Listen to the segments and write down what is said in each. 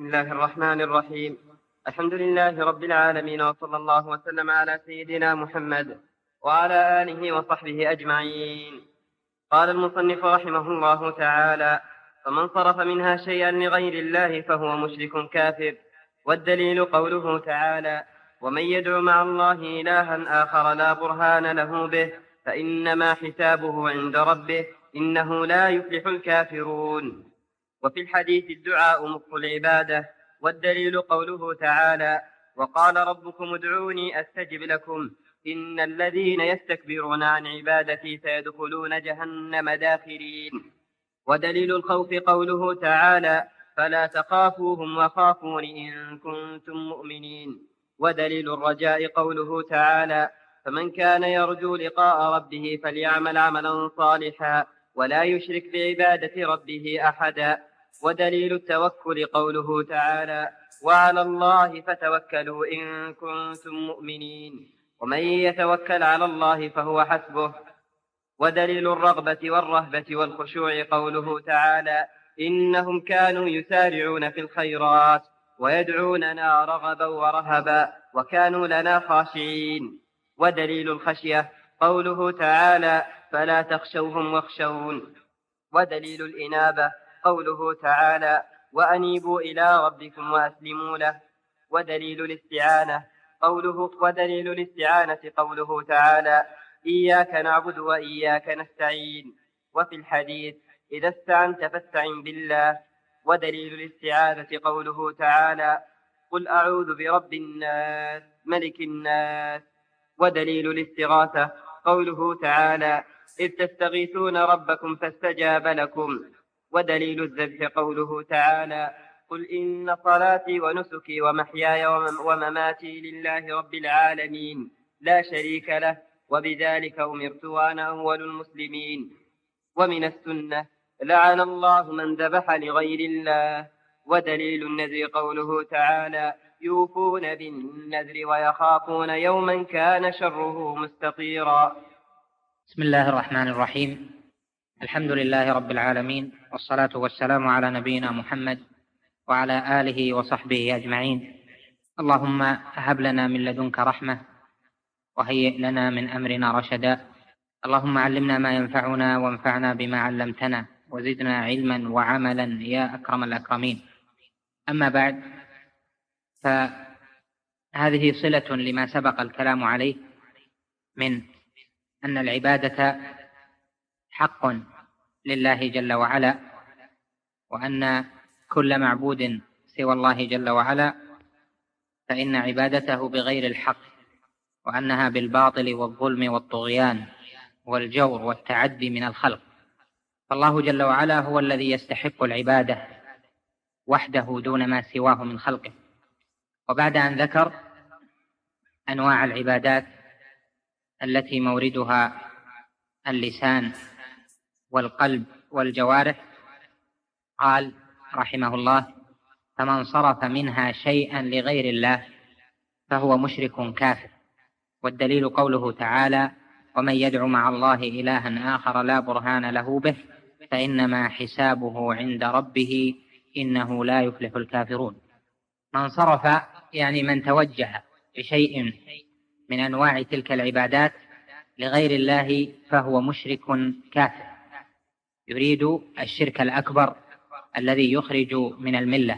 بسم الله الرحمن الرحيم. الحمد لله رب العالمين، وصلى الله وسلم على سيدنا محمد وعلى آله وصحبه أجمعين. قال المصنف رحمه الله تعالى: فمن صرف منها شيئا لغير الله فهو مشرك كافر. والدليل قوله تعالى: ومن يدع مع الله إلها آخر لا برهان له به فإنما حسابه عند ربه إنه لا يفلح الكافرون. وفي الحديث الدعاء مخ العبادة. والدليل قوله تعالى: وقال ربكم ادعوني أستجب لكم إن الذين يستكبرون عن عبادتي سيدخلون جهنم داخرين. ودليل الخوف قوله تعالى: فلا تخافوهم وخافون إن كنتم مؤمنين. ودليل الرجاء قوله تعالى: فمن كان يرجو لقاء ربه فليعمل عملا صالحا ولا يشرك بعبادة ربه أحدا. ودليل التوكل قوله تعالى: وعلى الله فتوكلوا إن كنتم مؤمنين ومن يتوكل على الله فهو حسبه. ودليل الرغبة والرهبة والخشوع قوله تعالى: إنهم كانوا يسارعون في الخيرات ويدعوننا رغبا ورهبا وكانوا لنا خاشعين. ودليل الخشية قوله تعالى: فلا تخشوهم واخشون. ودليل الإنابة قوله تعالى: وأنيبوا إلى ربكم وأسلموا له. ودليل الاستعانة قوله تعالى: إياك نعبد وإياك نستعين. وفي الحديث: إذا استعنت فاستعن بالله. ودليل الاستعاذة قوله تعالى: قل أعوذ برب الناس ملك الناس. ودليل الاستغاثة قوله تعالى: إذ تستغيثون ربكم فاستجاب لكم. ودليل الذبح قوله تعالى: قل إن صلاتي ونسكي ومحياي ومماتي لله رب العالمين لا شريك له وبذلك أمرت وأنا أول المسلمين. ومن السنة: لعن الله من ذبح لغير الله. ودليل النذر قوله تعالى: يوفون بالنذر ويخافون يوما كان شره مستطيرا. بسم الله الرحمن الرحيم. الحمد لله رب العالمين، والصلاة والسلام على نبينا محمد وعلى آله وصحبه أجمعين. اللهم هب لنا من لدنك رحمة وهيئ لنا من أمرنا رشدا. اللهم علمنا ما ينفعنا وانفعنا بما علمتنا وزدنا علما وعملا يا أكرم الأكرمين. أما بعد، فهذه صلة لما سبق الكلام عليه من أن العبادة حق لله جل وعلا، وأن كل معبود سوى الله جل وعلا فإن عبادته بغير الحق، وأنها بالباطل والظلم والطغيان والجور والتعدي من الخلق. فالله جل وعلا هو الذي يستحق العبادة وحده دون ما سواه من خلقه. وبعد أن ذكر أنواع العبادات التي موردها اللسان والقلب والجوارح، قال رحمه الله: فمن صرف منها شيئا لغير الله فهو مشرك كافر. والدليل قوله تعالى: ومن يدع مع الله إلها آخر لا برهان له به فإنما حسابه عند ربه إنه لا يفلح الكافرون. من صرف يعني من توجه بشيء من أنواع تلك العبادات لغير الله فهو مشرك كافر، يريد الشرك الأكبر الذي يخرج من الملة.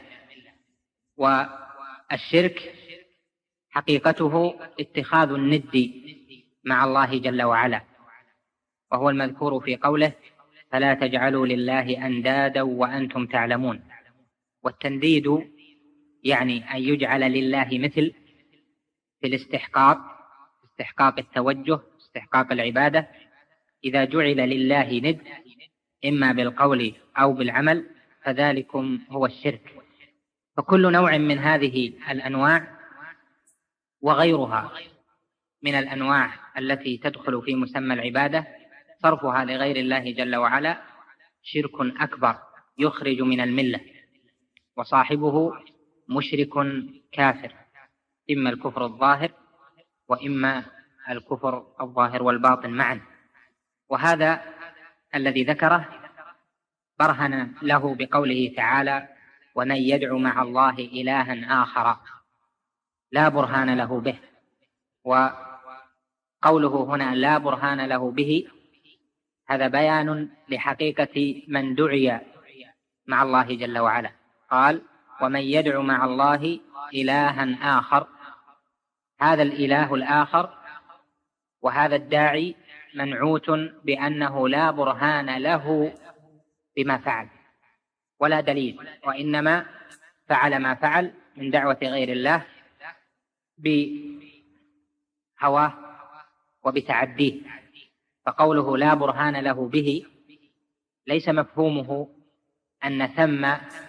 والشرك حقيقته اتخاذ الند مع الله جل وعلا، وهو المذكور في قوله: فلا تجعلوا لله أندادا وأنتم تعلمون. والتنديد يعني أن يجعل لله مثل في استحقاق التوجه، استحقاق العبادة. إذا جعل لله ند إما بالقول أو بالعمل فذلكم هو الشرك. فكل نوع من هذه الأنواع وغيرها من الأنواع التي تدخل في مسمى العبادة صرفها لغير الله جل وعلا شرك أكبر يخرج من الملة، وصاحبه مشرك كافر، إما الكفر الظاهر وإما الكفر الظاهر والباطن معا. وهذا الذي ذكره برهن له بقوله تعالى: ومن يدعو مع الله إلها آخر لا برهان له به. وقوله هنا لا برهان له به هذا بيان لحقيقة من دعي مع الله جل وعلا. قال ومن يدعو مع الله إلها آخر، هذا الإله الآخر وهذا الداعي منعوت بأنه لا برهان له بما فعل ولا دليل، وإنما فعل ما فعل من دعوة غير الله بهواه وبتعديه. فقوله لا برهان له به ليس مفهومه أن ثم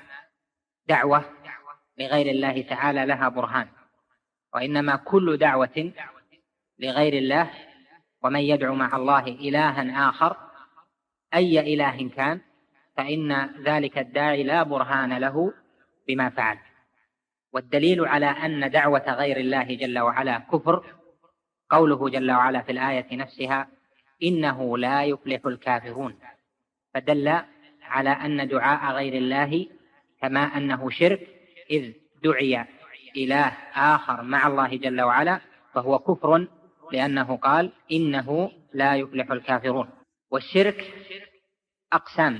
دعوة لغير الله تعالى لها برهان، وإنما كل دعوة لغير الله ومن يدعو مع الله إلها آخر أي إله كان فإن ذلك الداعي لا برهان له بما فعل. والدليل على أن دعوة غير الله جل وعلا كفر قوله جل وعلا في الآية نفسها إنه لا يفلح الكافرون، فدل على أن دعاء غير الله كما أنه شرك إذ دعي إله آخر مع الله جل وعلا فهو كفر، لأنه قال إنه لا يفلح الكافرون. والشرك أقسام،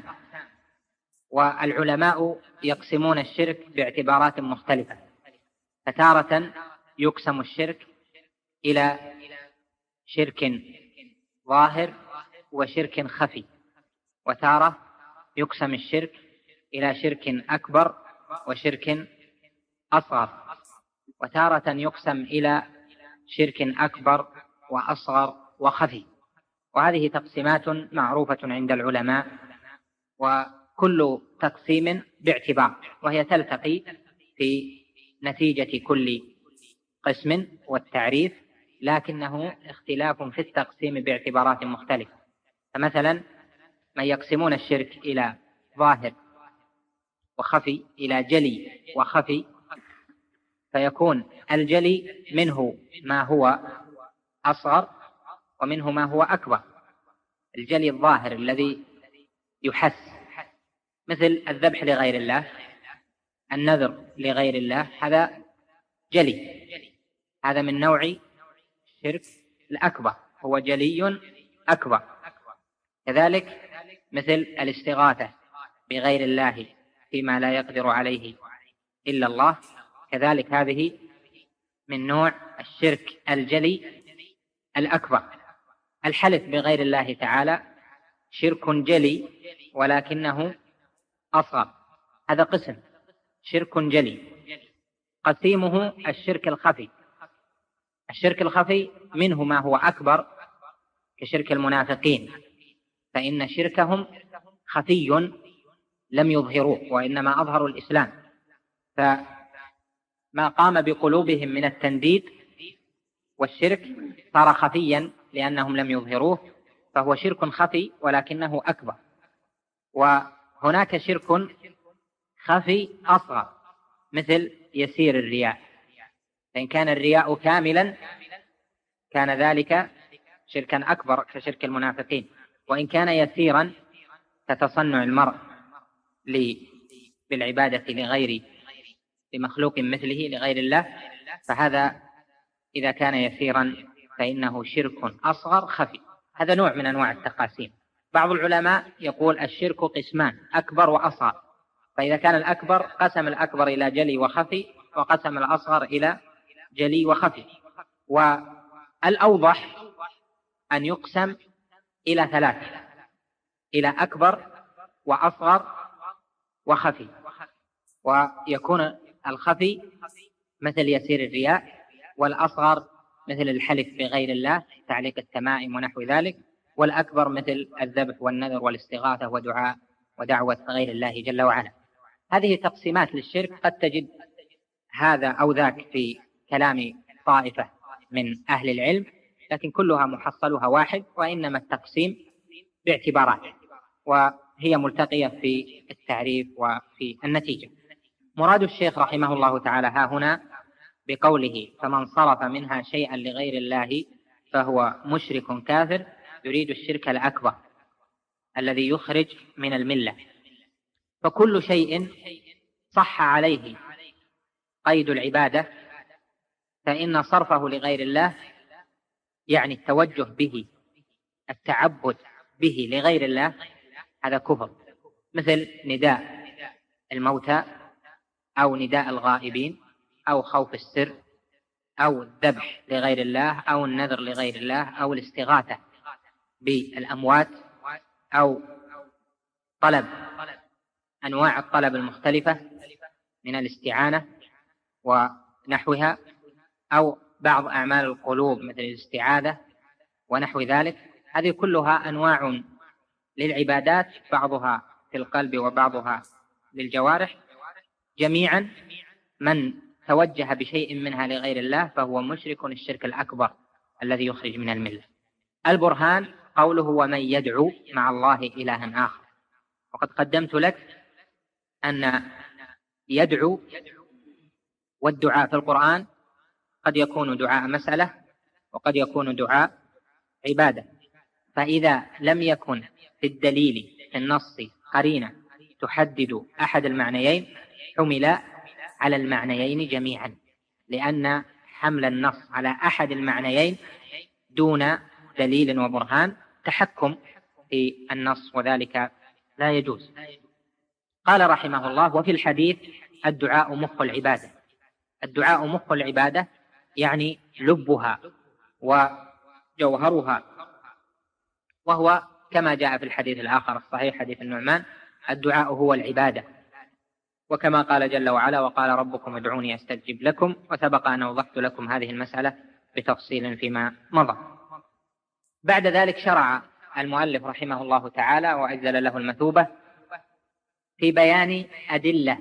والعلماء يقسمون الشرك باعتبارات مختلفة، فتارة يقسم الشرك إلى شرك ظاهر وشرك خفي، وتارة يقسم الشرك إلى شرك أكبر وشرك أصغر، وتارة يقسم إلى شرك أكبر وأصغر وخفي. وهذه تقسيمات معروفة عند العلماء، وكل تقسيم باعتبار، وهي تلتقي في نتيجة كل قسم والتعريف، لكنه اختلاف في التقسيم باعتبارات مختلفة. فمثلا من يقسمون الشرك إلى ظاهر وخفي إلى جلي وخفي، فيكون الجلي منه ما هو أصغر ومنه ما هو أكبر. الجلي الظاهر الذي يحس مثل الذبح لغير الله، النذر لغير الله، هذا جلي، هذا من نوع الشرك الأكبر، هو جلي أكبر. كذلك مثل الاستغاثة بغير الله فيما لا يقدر عليه إلا الله، كذلك هذه من نوع الشرك الجلي الأكبر. الحلف بغير الله تعالى شرك جلي ولكنه أصغر، هذا قسم شرك جلي. قسيمه الشرك الخفي، الشرك الخفي منه ما هو أكبر كشرك المنافقين، فإن شركهم خفي لم يظهروه وإنما أظهروا الإسلام، فما قام بقلوبهم من التنديد والشرك صار خفيا لأنهم لم يظهروه، فهو شرك خفي ولكنه أكبر. وهناك شرك خفي أصغر مثل يسير الرياء، فإن كان الرياء كاملا كان ذلك شركا أكبر كشرك المنافقين، وإن كان يسيرا كتصنع المرء بالعبادة لمخلوق مثله لغير الله، فهذا إذا كان يسيرا فإنه شرك أصغر خفي. هذا نوع من أنواع التقاسيم. بعض العلماء يقول الشرك قسمان، أكبر وأصغر، فإذا كان الأكبر قسم الأكبر إلى جلي وخفي، وقسم الأصغر إلى جلي وخفي. والأوضح أن يقسم إلى ثلاثة، إلى أكبر وأصغر وخفي، ويكون الخفي مثل يسير الرياء، والأصغر مثل الحلف بغير الله تعليق التمائم ونحو ذلك، والأكبر مثل الذبح والنذر والاستغاثة ودعوة غير الله جل وعلا. هذه تقسيمات للشرك قد تجد هذا أو ذاك في كلام طائفة من أهل العلم، لكن كلها محصلها واحد، وإنما التقسيم باعتبارات، وهي ملتقية في التعريف وفي النتيجة. مراد الشيخ رحمه الله تعالى ها هنا بقوله فمن صرف منها شيئا لغير الله فهو مشرك كافر، يريد الشرك الأكبر الذي يخرج من الملة. فكل شيء صح عليه قيد العبادة فإن صرفه لغير الله يعني التوجه به، التعبد به لغير الله، هذا كفر، مثل نداء الموتى أو نداء الغائبين أو خوف السر أو الذبح لغير الله أو النذر لغير الله أو الاستغاثة بالأموات أو طلب أنواع الطلب المختلفة من الاستعانة ونحوها، أو بعض أعمال القلوب مثل الاستعاذة ونحو ذلك. هذه كلها أنواع للعبادات، بعضها في القلب وبعضها للجوارح. جميعا من توجه بشيء منها لغير الله فهو مشرك الشرك الأكبر الذي يخرج من الملة. البرهان قوله ومن يدعو مع الله إلها آخر، وقد قدمت لك أن يدعو والدعاء في القرآن قد يكون دعاء مسألة وقد يكون دعاء عبادة، فإذا لم يكن في الدليل في النص قرينة تحدد أحد المعنيين حمل على المعنيين جميعا، لأن حمل النص على أحد المعنيين دون دليل وبرهان تحكم في النص، وذلك لا يجوز. قال رحمه الله وفي الحديث الدعاء مخ العبادة. الدعاء مخ العبادة يعني لبها وجوهرها، وهو كما جاء في الحديث الآخر الصحيح حديث النعمان الدعاء هو العبادة، وكما قال جل وعلا وقال ربكم ادعوني أستجب لكم، وسبق أن وضحت لكم هذه المسألة بتفصيل فيما مضى. بعد ذلك شرع المؤلف رحمه الله تعالى وأجزل له المثوبة في بيان أدلة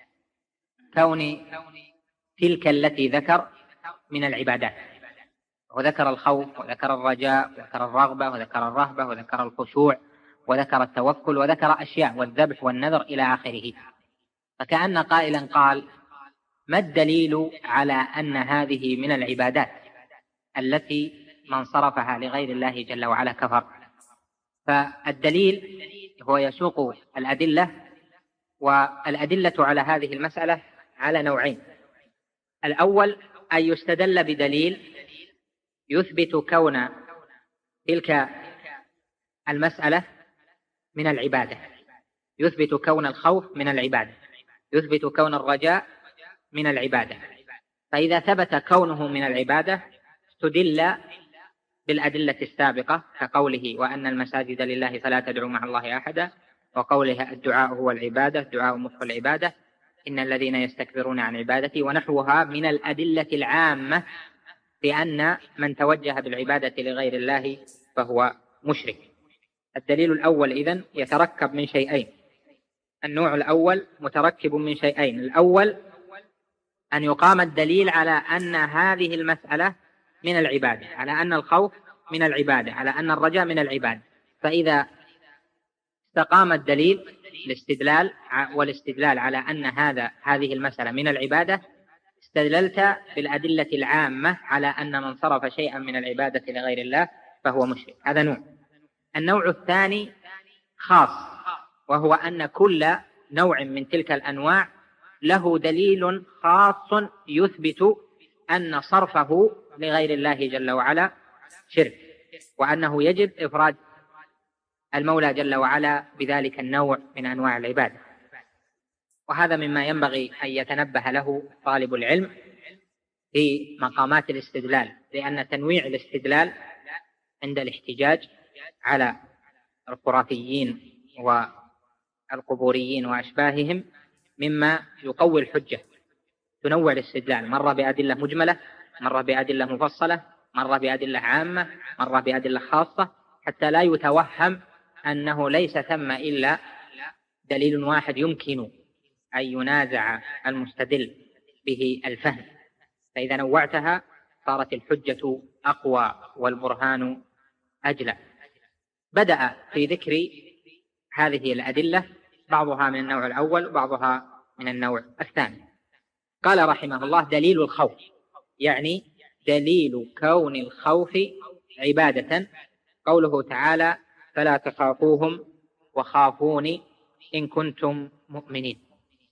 كون تلك التي ذكر من العبادات، وذكر الخوف وذكر الرجاء وذكر الرغبة وذكر الرهبة وذكر الخشوع وذكر التوكل وذكر أشياء والذبح والنذر إلى آخره. فكأن قائلا قال ما الدليل على أن هذه من العبادات التي من صرفها لغير الله جل وعلا كفر؟ فالدليل هو يسوق الأدلة، والأدلة على هذه المسألة على نوعين. الأول أن يستدل بدليل يثبت كون تلك المسألة من العبادة، يثبت كون الخوف من العبادة، يثبت كون الرجاء من العبادة. فإذا ثبت كونه من العبادة استدل بالأدلة السابقة كقوله وأن المساجد لله فلا تدعوا مع الله أحدا، وقوله الدعاء هو العبادة، الدعاء مخ العبادة، إن الذين يستكبرون عن عبادتي، ونحوها من الأدلة العامة بأن من توجه بالعبادة لغير الله فهو مشرك. الدليل الأول إذن يتركب من شيئين، النوع الأول متركب من شيئين. الأول أن يقام الدليل على أن هذه المسألة من العبادة، على أن الخوف من العبادة، على أن الرجاء من العبادة. فإذا استقام الدليل والاستدلال على أن هذه المسألة من العبادة، استدللت بالأدلة العامة على أن من صرف شيئا من العبادة لغير الله فهو مشرك. هذا نوع. النوع الثاني خاص، وهو أن كل نوع من تلك الأنواع له دليل خاص يثبت أن صرفه لغير الله جل وعلا شرك، وأنه يجب إفراد المولى جل وعلا بذلك النوع من أنواع العبادة. وهذا مما ينبغي أن يتنبه له طالب العلم في مقامات الاستدلال، لأن تنويع الاستدلال عند الاحتجاج على الخرافيين والقبوريين وأشباههم مما يقوي الحجة. تنوع الاستدلال، مرة بأدلة مجملة، مرة بأدلة مفصلة، مرة بأدلة عامة، مرة بأدلة خاصة، حتى لا يتوهم أنه ليس ثم إلا دليل واحد يمكن أن ينازع المستدل به الفهم. فإذا نوعتها صارت الحجة أقوى والبرهان أجلى. بدأ في ذكر هذه الأدلة بعضها من النوع الأول وبعضها من النوع الثاني. قال رحمه الله دليل الخوف، يعني دليل كون الخوف عبادة، قوله تعالى فلا تخافوهم وخافوني إن كنتم مؤمنين.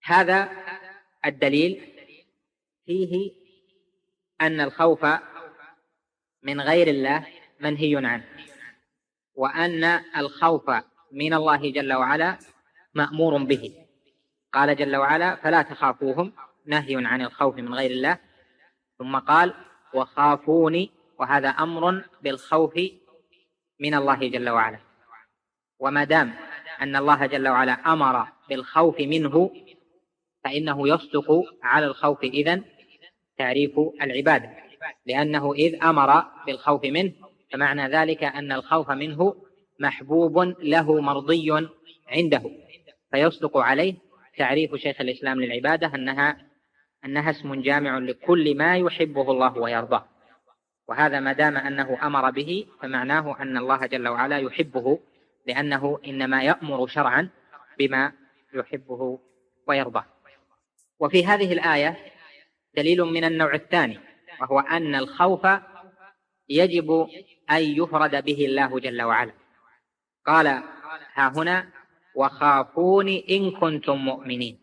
هذا الدليل فيه أن الخوف من غير الله منهي عنه، وأن الخوف من الله جل وعلا مأمور به. قال جل وعلا: فلا تخافوهم، نهي عن الخوف من غير الله. ثم قال: وخافوني، وهذا أمر بالخوف من الله جل وعلا. وما دام أن الله جل وعلا أمر بالخوف منه فإنه يصدق على الخوف إذن تعريف العبادة، لأنه إذ أمر بالخوف منه فمعنى ذلك أن الخوف منه محبوب له مرضي عنده، فيصدق عليه تعريف شيخ الإسلام للعبادة أنها اسم جامع لكل ما يحبه الله ويرضاه. وهذا ما دام أنه أمر به فمعناه أن الله جل وعلا يحبه، لأنه إنما يأمر شرعا بما يحبه ويرضاه. وفي هذه الآية دليل من النوع الثاني، وهو أن الخوف يجب أن يفرد به الله جل وعلا. قال ها هنا: وخافوني إن كنتم مؤمنين،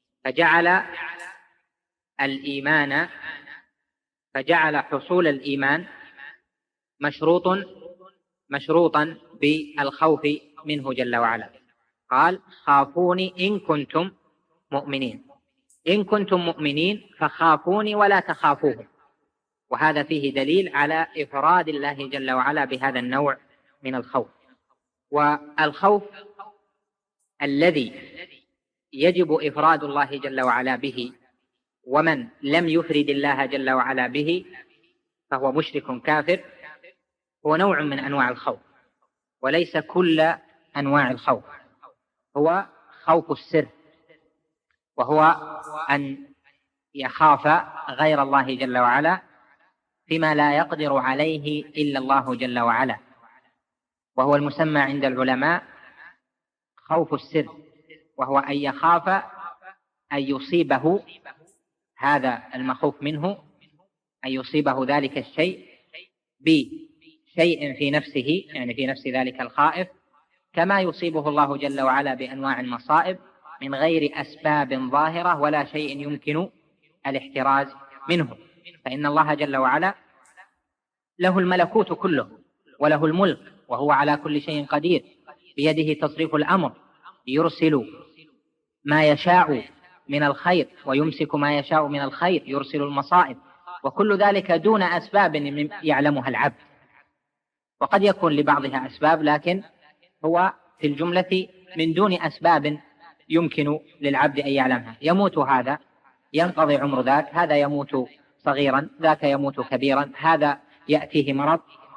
فجعل حصول الإيمان مشروطا بالخوف منه جل وعلا. قال: خافوني إن كنتم مؤمنين. إن كنتم مؤمنين فخافوني ولا تخافوهم. وهذا فيه دليل على إفراد الله جل وعلا بهذا النوع من الخوف. والخوف الذي يجب إفراد الله جل وعلا به، ومن لم يفرد الله جل وعلا به فهو مشرك كافر، هو نوع من أنواع الخوف، وليس كل أنواع الخوف. هو خوف السر، وهو أن يخاف غير الله جل وعلا فيما لا يقدر عليه إلا الله جل وعلا، وهو المسمى عند العلماء خوف السر، وهو أن يخاف أن يصيبه هذا المخوف منه، أن يصيبه ذلك الشيء بشيء في نفسه، يعني في نفس ذلك الخائف، كما يصيبه الله جل وعلا بأنواع المصائب من غير أسباب ظاهرة ولا شيء يمكن الاحتراز منه. فإن الله جل وعلا له الملكوت كله وله الملك، وهو على كل شيء قدير، بيده تصريف الأمر، يرسل ما يشاء من الخير ويمسك ما يشاء من الخير، يرسل المصائب، وكل ذلك دون أسباب يعلمها العبد. وقد يكون لبعضها أسباب، لكن هو في الجملة من دون أسباب يمكن للعبد أن يعلمها. يموت هذا، ينقضي عمر ذاك، هذا يموت صغيرا، ذاك يموت كبيرا، هذا يأتيه مرض،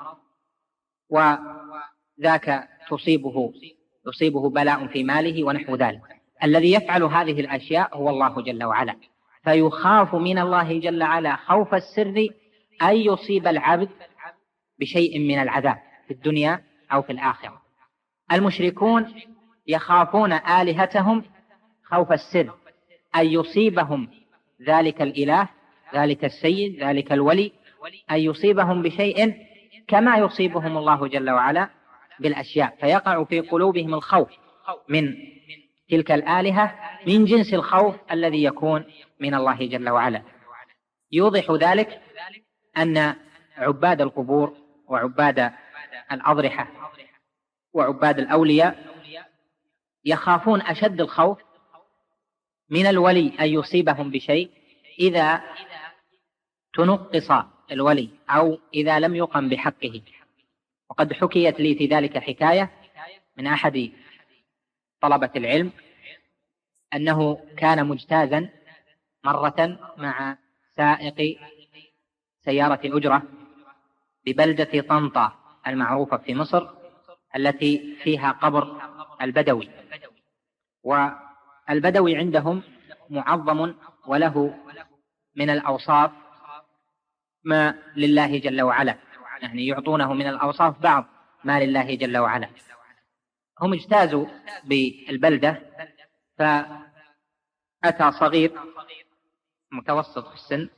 وذاك يصيبه بلاء في ماله ونحو ذلك. الذي يفعل هذه الأشياء هو الله جل وعلا، فيخاف من الله جل وعلا خوف السر أن يصيب العبد بشيء من العذاب في الدنيا أو في الآخرة. المشركون يخافون آلهتهم خوف السر أن يصيبهم ذلك الإله، ذلك السيد، ذلك الولي، أن يصيبهم بشيء كما يصيبهم الله جل وعلا بالأشياء، فيقع في قلوبهم الخوف من تلك الآلهة من جنس الخوف الذي يكون من الله جل وعلا. يوضح ذلك أن عباد القبور وعباد الأضرحة وعباد الأولياء يخافون أشد الخوف من الولي أن يصيبهم بشيء إذا تنقص الولي أو إذا لم يقم بحقه. وقد حكيت لي في ذلك حكاية من أحد طلبة العلم أنه كان مجتازا مرة مع سائق سيارة أجرة ببلدة طنطا المعروفة في مصر التي فيها قبر البدوي، والبدوي عندهم معظم وله من الأوصاف ما لله جل وعلا، يعني يعطونه من الأوصاف بعض ما لله جل وعلا. هم اجتازوا بالبلدة، فأتى صغير متوسط في السن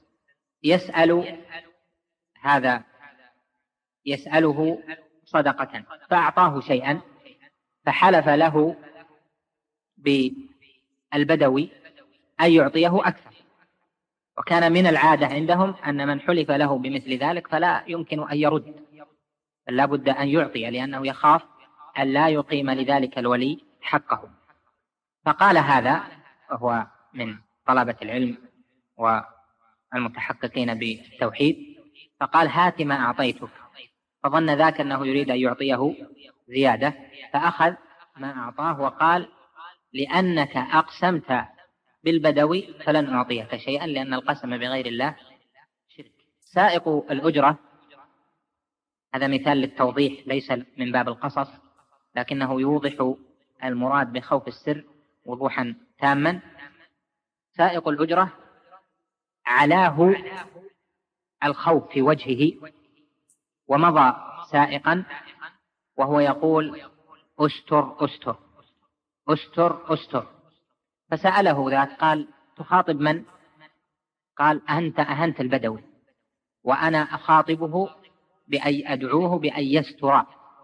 يسأله صدقة، فأعطاه شيئا، فحلف له بالبدوي أن يعطيه أكثر. وكان من العادة عندهم أن من حلف له بمثل ذلك فلا يمكن أن يرد، بل لا بد أن يعطي، لأنه يخاف أن لا يقيم لذلك الولي حقه. فقال هذا، وهو من طلبة العلم والمتحققين بالتوحيد، فقال: هات ما أعطيتك. فظن ذاك أنه يريد أن يعطيه زيادة، فأخذ ما أعطاه وقال: لأنك أقسمت بالبدوي فلن أعطيك شيئا، لأن القسم بغير الله شرك. سائق الأجرة، هذا مثال للتوضيح ليس من باب القصص، لكنه يوضح المراد بخوف السر وضوحا تاما. سائق الأجرة علاه الخوف في وجهه، ومضى سائقا وهو يقول: أستر أستر أستر أستر. فسأله ذاك قال: تخاطب من؟ قال: أنت أهنت البدوي، وأنا أخاطبه بأن أدعوه بأن يستر،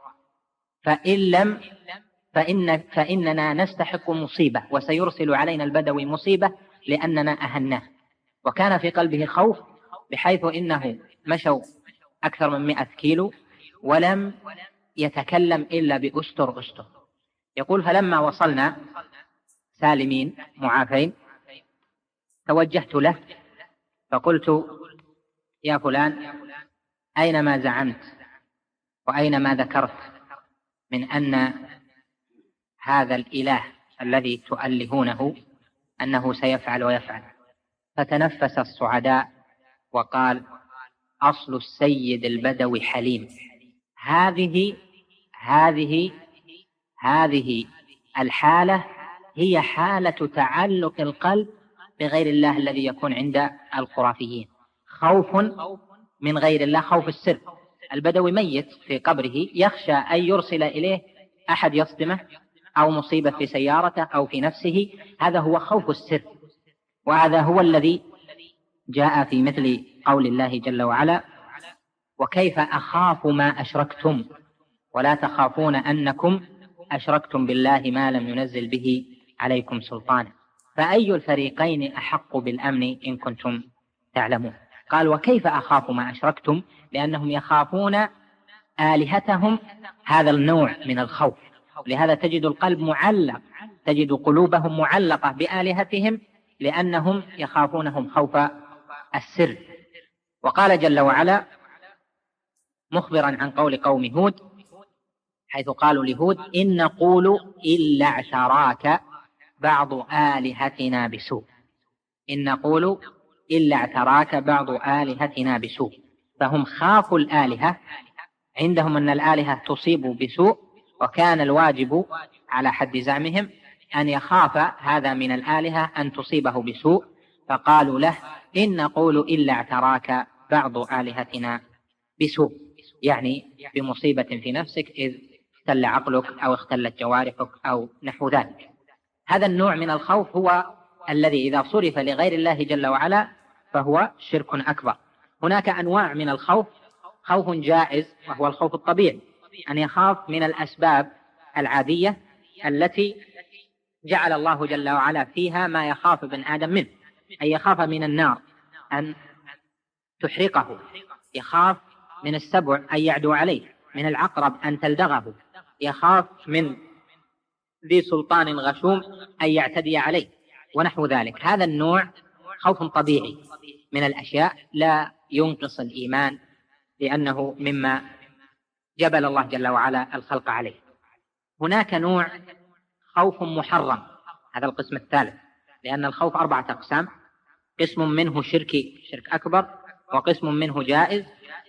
فإننا نستحق مصيبة، وسيرسل علينا البدوي مصيبة لأننا أهناه. وكان في قلبه خوف، بحيث إنه مشوا أكثر من 100 كيلو ولم يتكلم إلا بأستر أستر. يقول: فلما وصلنا سالمين معافين توجهت له فقلت: يا فلان، أين ما زعمت وأين ما ذكرت من أن هذا الإله الذي تؤلهونه أنه سيفعل ويفعل؟ فتنفس الصعداء وقال: أصل السيد البدوي حليم. هذه الحالة هي حالة تعلق القلب بغير الله الذي يكون عند الخرافيين، خوف من غير الله، خوف السر. البدوي ميت في قبره، يخشى أن يرسل إليه أحد يصدمه، أو مصيبة في سيارته أو في نفسه. هذا هو خوف السر، وهذا هو الذي جاء في مثل قول الله جل وعلا: وكيف أخاف ما أشركتم ولا تخافون أنكم أشركتم بالله ما لم ينزل به عليكم سلطانا، فأي الفريقين أحق بالأمن إن كنتم تعلمون. قال: وكيف أخاف ما أشركتم، لأنهم يخافون آلهتهم، هذا النوع من الخوف. لهذا تجد القلب معلق، تجد قلوبهم معلقة بآلهتهم، لأنهم يخافونهم خوف السر. وقال جل وعلا مخبرا عن قول قوم هود، حيث قالوا لهود: إن نقول إلا اعتراك بعض آلهتنا بسوء. إن نقول إلا اعتراك بعض آلهتنا بسوء. فهم خافوا الآلهة، عندهم أن الآلهة تصيب بسوء، وكان الواجب على حد زعمهم أن يخاف هذا من الآلهة أن تصيبه بسوء، فقالوا له: إن نقول إلا اعتراك بعض آلهتنا بسوء، يعني بمصيبة في نفسك، إذ اختل عقلك أو اختلت جوارحك أو نحو ذلك. هذا النوع من الخوف هو الذي إذا صرف لغير الله جل وعلا فهو شرك أكبر. هناك أنواع من الخوف: خوف جائز وهو الخوف الطبيعي، أن يخاف من الأسباب العادية التي جعل الله جل وعلا فيها ما يخاف ابن آدم منه، أن يخاف من النار أن تحرقه، يخاف من السبع أن يعدو عليه، من العقرب أن تلدغه، يخاف من ذي سلطان غشوم أن يعتدي عليه ونحو ذلك. هذا النوع خوف طبيعي من الأشياء لا ينقص الإيمان، لأنه مما جبل الله جل وعلا الخلق عليه. هناك نوع خوف محرم، هذا القسم الثالث، لأن الخوف 4 أقسام: قسم منه شرك أكبر، وقسم منه جائز،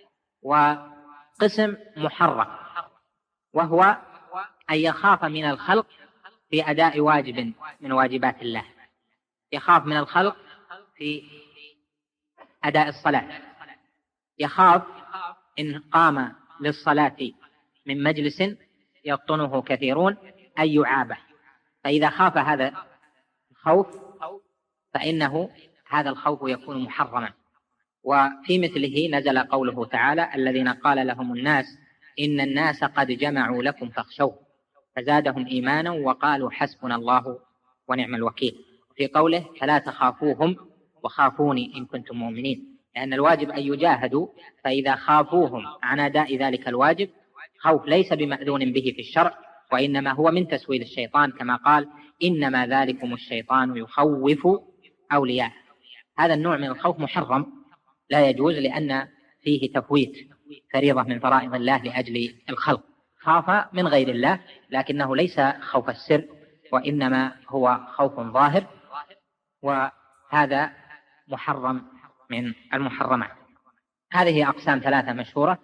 وقسم محرم، وهو أن يخاف من الخلق في أداء واجب من واجبات الله. يخاف من الخلق في أداء الصلاة، يخاف إن قام للصلاة من مجلس يقطنه كثيرون أن يعابه، فإذا خاف هذا الخوف فإنه هذا الخوف يكون محرما. وفي مثله نزل قوله تعالى: الذين قال لهم الناس إن الناس قد جمعوا لكم فاخشوه فزادهم إيمانا وقالوا حسبنا الله ونعم الوكيل. في قوله فلا تخافوهم وخافوني إن كنتم مؤمنين، لأن الواجب أن يجاهدوا، فإذا خافوهم عن أداء ذلك الواجب، خوف ليس بمأذون به في الشرع، وإنما هو من تسويل الشيطان، كما قال إنما ذلكم الشيطان يخوف أولياءه. هذا النوع من الخوف محرم لا يجوز، لأن فيه تفويت فريضة من فرائض الله لأجل الخلق. خاف من غير الله، لكنه ليس خوف السر، وإنما هو خوف ظاهر، وهذا محرم من المحرمات. هذه أقسام 3 مشهورة،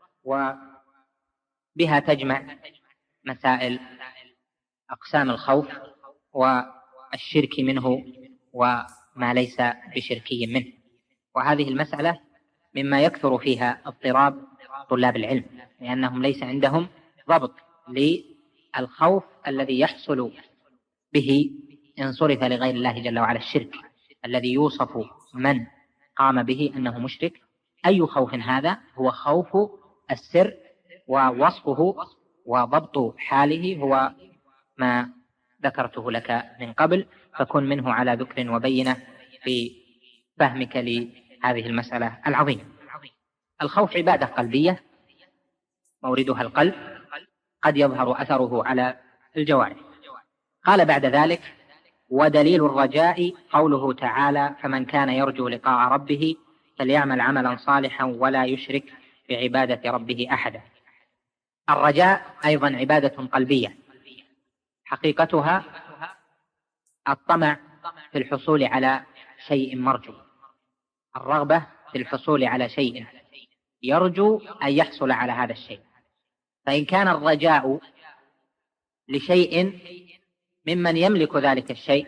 وبها تجمع مسائل أقسام الخوف والشرك منه وما ليس بشركي منه. وهذه المسألة مما يكثر فيها اضطراب طلاب العلم، لأنهم ليس عندهم ضبط للخوف الذي يحصل به إن صرف لغير الله جل وعلا، الشرك الذي يوصف من قام به أنه مشرك. أي خوف هذا؟ هو خوف السر، ووصفه وضبط حاله هو ما ذكرته لك من قبل، فكن منه على ذكر وبينة في فهمك لهذه المسألة العظيمة. الخوف عبادة قلبية موردها القلب، قد يظهر أثره على الجوارح. قال بعد ذلك ودليل الرجاء قوله تعالى فمن كان يرجو لقاء ربه فليعمل عملا صالحا ولا يشرك بعبادة ربه أحدا. الرجاء أيضا عبادة قلبية، حقيقتها الطمع في الحصول على شيء مرجو، الرغبة في الحصول على شيء يرجو أن يحصل على هذا الشيء. فإن كان الرجاء لشيء ممن يملك ذلك الشيء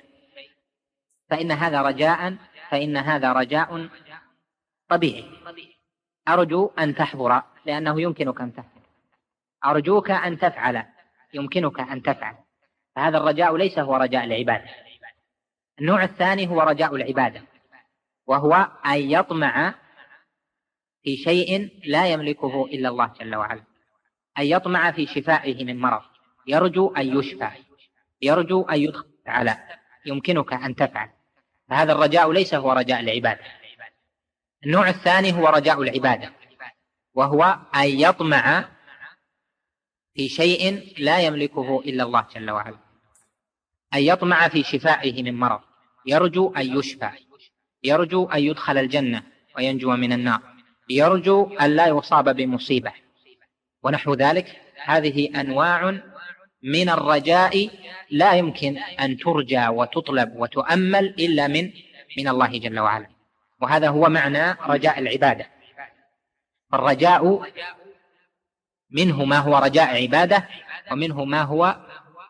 فإن هذا رجاء طبيعي. أرجو أن تحضر لأنه يمكنك أن تفعل، أرجوك أن تفعل يمكنك أن تفعل، فهذا الرجاء ليس هو رجاء العبادة. النوع الثاني هو رجاء العبادة، وهو أن يطمع في شيء لا يملكه إلا الله جل وعلا، أن يطمع في شفائه من مرض، يرجو أن يشفى، يرجو أن يدخل على يمكنك أن تفعل، فهذا الرجاء ليس هو رجاء العبادة. النوع الثاني هو رجاء العبادة، وهو أن يطمع في شيء لا يملكه إلا الله جل وعلا، أن يطمع في شفائه من مرض، يرجو أن يشفى، يرجو أن يدخل الجنة وينجو من النار، يرجو أن لا يصاب بمصيبة ونحو ذلك. هذه أنواع من الرجاء لا يمكن أن ترجى وتطلب وتؤمل إلا من الله جل وعلا، وهذا هو معنى رجاء العبادة. الرجاء منه ما هو رجاء عبادة، ومنه ما هو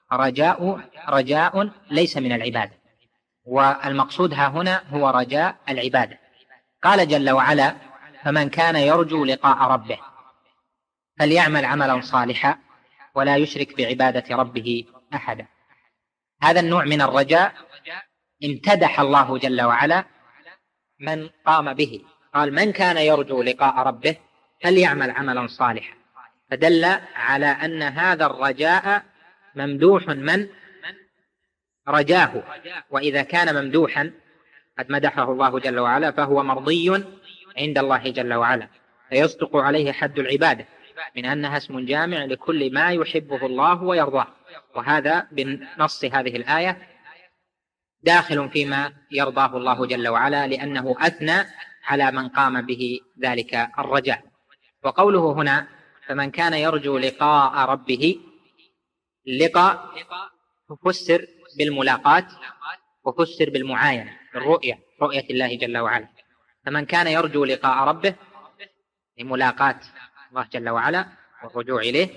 رجاء ليس من العبادة، والمقصود ها هنا هو رجاء العبادة. قال جل وعلا فمن كان يرجو لقاء ربه فليعمل عملا صالحا ولا يشرك بعبادة ربه أحدا. هذا النوع من الرجاء امتدح الله جل وعلا من قام به، قال من كان يرجو لقاء ربه فليعمل عملا صالحا، فدل على أن هذا الرجاء ممدوح من رجاه، وإذا كان ممدوحا قد مدحه الله جل وعلا فهو مرضي عند الله جل وعلا، فيصدق عليه حد العبادة من أنها اسم جامع لكل ما يحبه الله ويرضاه، وهذا بنص هذه الآية داخل فيما يرضاه الله جل وعلا، لأنه أثنى على من قام به ذلك الرجاء. وقوله هنا فمن كان يرجو لقاء ربه، اللقاء تفسر بالملاقاة وفسر بالمعاينة، بالرؤية، رؤية الله جل وعلا. فمن كان يرجو لقاء ربه لملاقاة الله جل وعلا والرجوع إليه،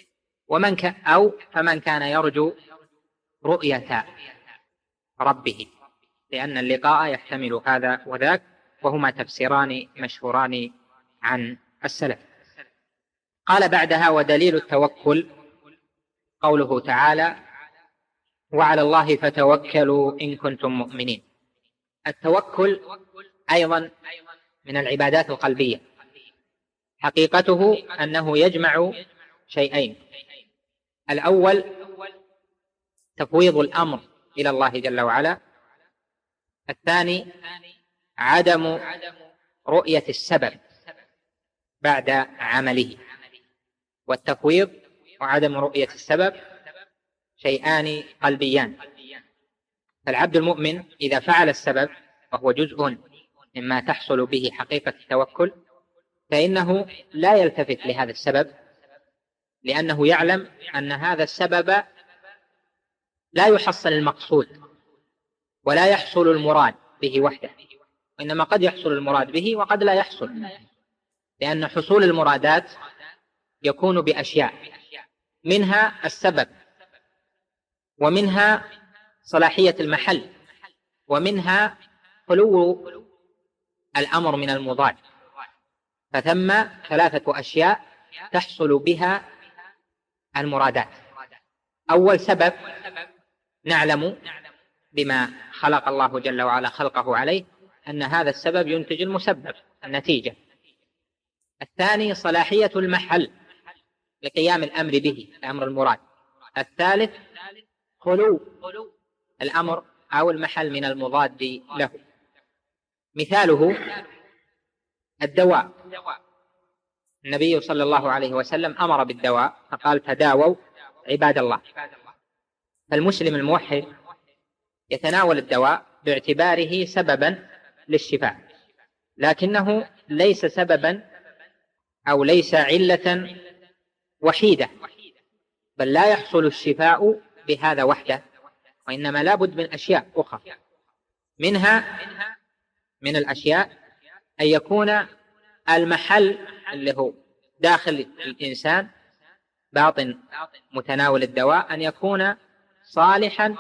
فمن كان يرجو رؤية ربه، لأن اللقاء يحتمل هذا وذاك، وهما تفسيران مشهوران عن السلف. قال بعدها ودليل التوكل قوله تعالى وعلى الله فتوكلوا إن كنتم مؤمنين. التوكل أيضا من العبادات القلبية، حقيقته أنه يجمع شيئين: الأول تفويض الأمر إلى الله جل وعلا، الثاني عدم رؤية السبب بعد عمله. والتفويض وعدم رؤية السبب شيئان قلبيان. فالعبد المؤمن إذا فعل السبب وهو جزء مما تحصل به حقيقة التوكل فإنه لا يلتفت لهذا السبب، لأنه يعلم أن هذا السبب لا يحصل المقصود ولا يحصل المراد به وحده، وإنما قد يحصل المراد به وقد لا يحصل، لأن حصول المرادات يكون بأشياء، منها السبب، ومنها صلاحية المحل، ومنها خلو الأمر من المضاد. فثم 3 أشياء تحصل بها المرادات. أول سبب نعلم بما خلق الله جل وعلا خلقه عليه أن هذا السبب ينتج المسبب النتيجة. الثاني صلاحية المحل لقيام الأمر به، الأمر المراد. الثالث خلو الأمر أو المحل من المضاد له. مثاله الدواء، النبي صلى الله عليه وسلم أمر بالدواء فقال تداووا عباد الله. فالمسلم الموحد يتناول الدواء باعتباره سببا للشفاء، لكنه ليس سببا أو ليس علة وحيدة، بل لا يحصل الشفاء بهذا وحده، وإنما لا بد من أشياء أخرى. منها من الأشياء أن يكون المحل اللي هو داخل الإنسان باطن متناول الدواء أن يكون صالحا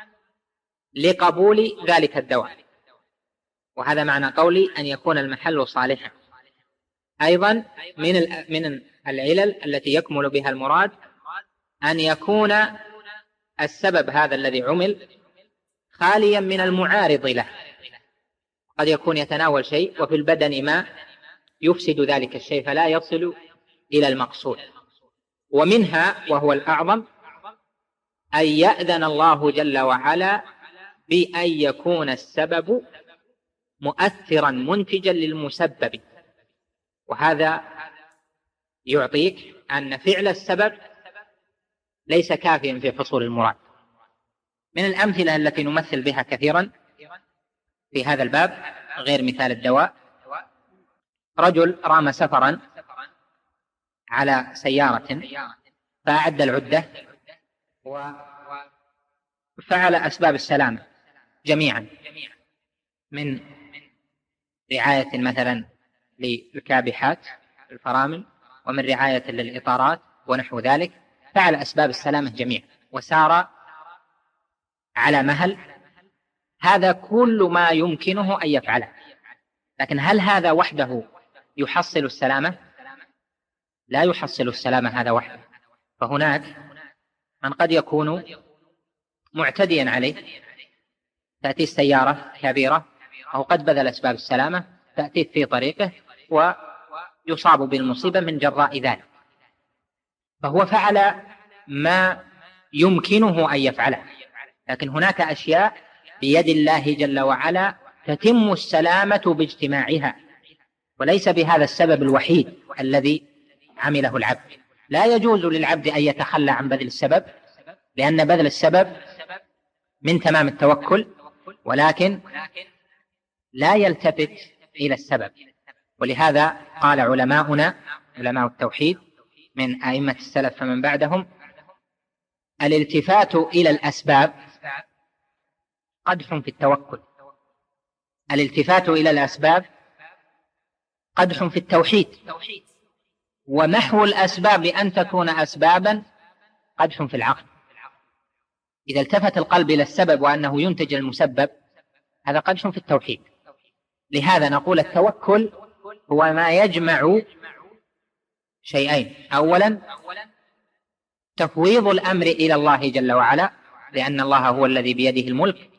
لقبول ذلك الدواء، وهذا معنى قولي أن يكون المحل صالحا. أيضا من العلل التي يكمل بها المراد أن يكون السبب هذا الذي عمل خاليا من المعارض له. قد يكون يتناول شيء وفي البدن ما يفسد ذلك الشيء فلا يصل إلى المقصود. ومنها وهو الأعظم أن يأذن الله جل وعلا بأن يكون السبب مؤثرا منتجا للمسبب، وهذا يعطيك أن فعل السبب ليس كافيا في حصول المراد. من الأمثلة التي نمثل بها كثيرا في هذا الباب غير مثال الدواء، رجل رام سفرا على سيارة فأعد العدة وفعل أسباب السلامة جميعا، من رعاية مثلا للكابحات الفرامل، ومن رعاية للإطارات ونحو ذلك. فعل أسباب السلامة جميعا وسار على مهل. هذا كل ما يمكنه أن يفعله، لكن هل هذا وحده يحصل السلامة؟ لا يحصل السلامة هذا وحده. فهناك من قد يكون معتديا عليه، تأتي السيارة كبيرة أو قد بذل أسباب السلامة تأتي في طريقه ويصاب بالمصيبة من جراء ذلك، فهو فعل ما يمكنه أن يفعله. لكن هناك أشياء بيد الله جل وعلا تتم السلامة باجتماعها، وليس بهذا السبب الوحيد الذي عمله العبد. لا يجوز للعبد أن يتخلى عن بذل السبب، لأن بذل السبب من تمام التوكل، ولكن لا يلتفت إلى السبب. ولهذا قال علماؤنا علماء التوحيد من أئمة السلف فمن بعدهم: الالتفات إلى الأسباب قدح في التوكل. الالتفات إلى الأسباب قدح في التوحيد، ومحو الأسباب لأن تكون أسبابا قدح في العقل. إذا التفت القلب إلى السبب وأنه ينتج المسبب هذا قدح في التوحيد. لهذا نقول التوكل هو ما يجمع شيئين: أولا تفويض الأمر إلى الله جل وعلا لأن الله هو الذي بيده الملك.